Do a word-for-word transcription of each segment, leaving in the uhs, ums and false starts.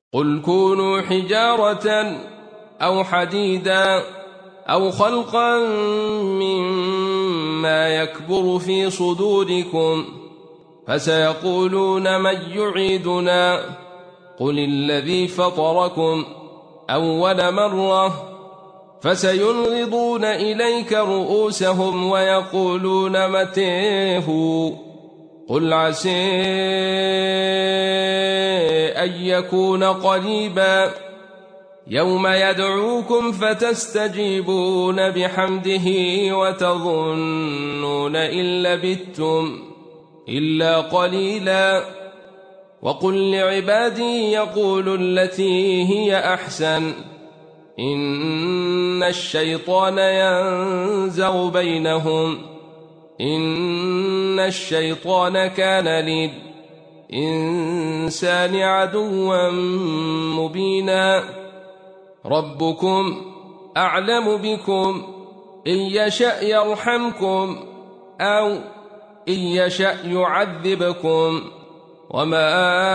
قل كونوا حجارة أو حديدا أو خلقا مما يكبر في صدوركم فسيقولون من يعيدنا قل الذي فطركم أول مرة فسينغضون إليك رؤوسهم ويقولون متى هو قل عسى أن يكون قريبا يوم يدعوكم فتستجيبون بحمده وتظنون إن لبثتم إلا قليلا وقل لعبادي يقولوا التي هي أحسن إن الشيطان ينزغ بينهم إن الشيطان كان للإنسان عدوا مبينا ربكم أعلم بكم إن يشأ يرحمكم أو إن يشأ يعذبكم وما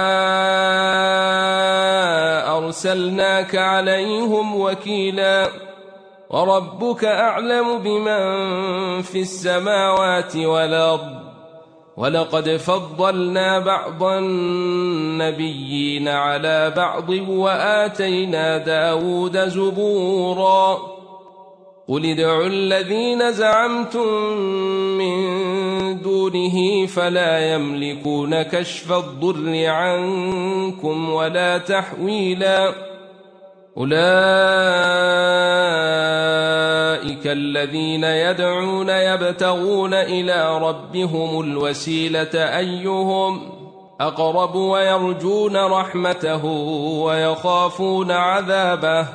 أرسلناك عليهم وكيلا وربك أعلم بمن في السماوات والأرض ولقد فضلنا بعض النبيين على بعض وآتينا داود زبورا قل ادعوا الذين زعمتم من دونه فلا يملكون كشف الضر عنكم ولا تحويلا أولئك الذين يدعون يبتغون إلى ربهم الوسيلة أيهم أقرب ويرجون رحمته ويخافون عذابه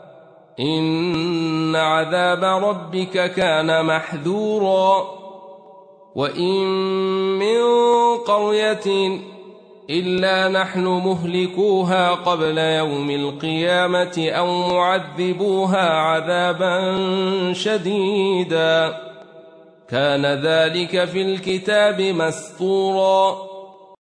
إن عذاب ربك كان محذورا وإن من قرية إلا نحن مهلكوها قبل يوم القيامة أو معذبوها عذابا شديدا كان ذلك في الكتاب مسطورا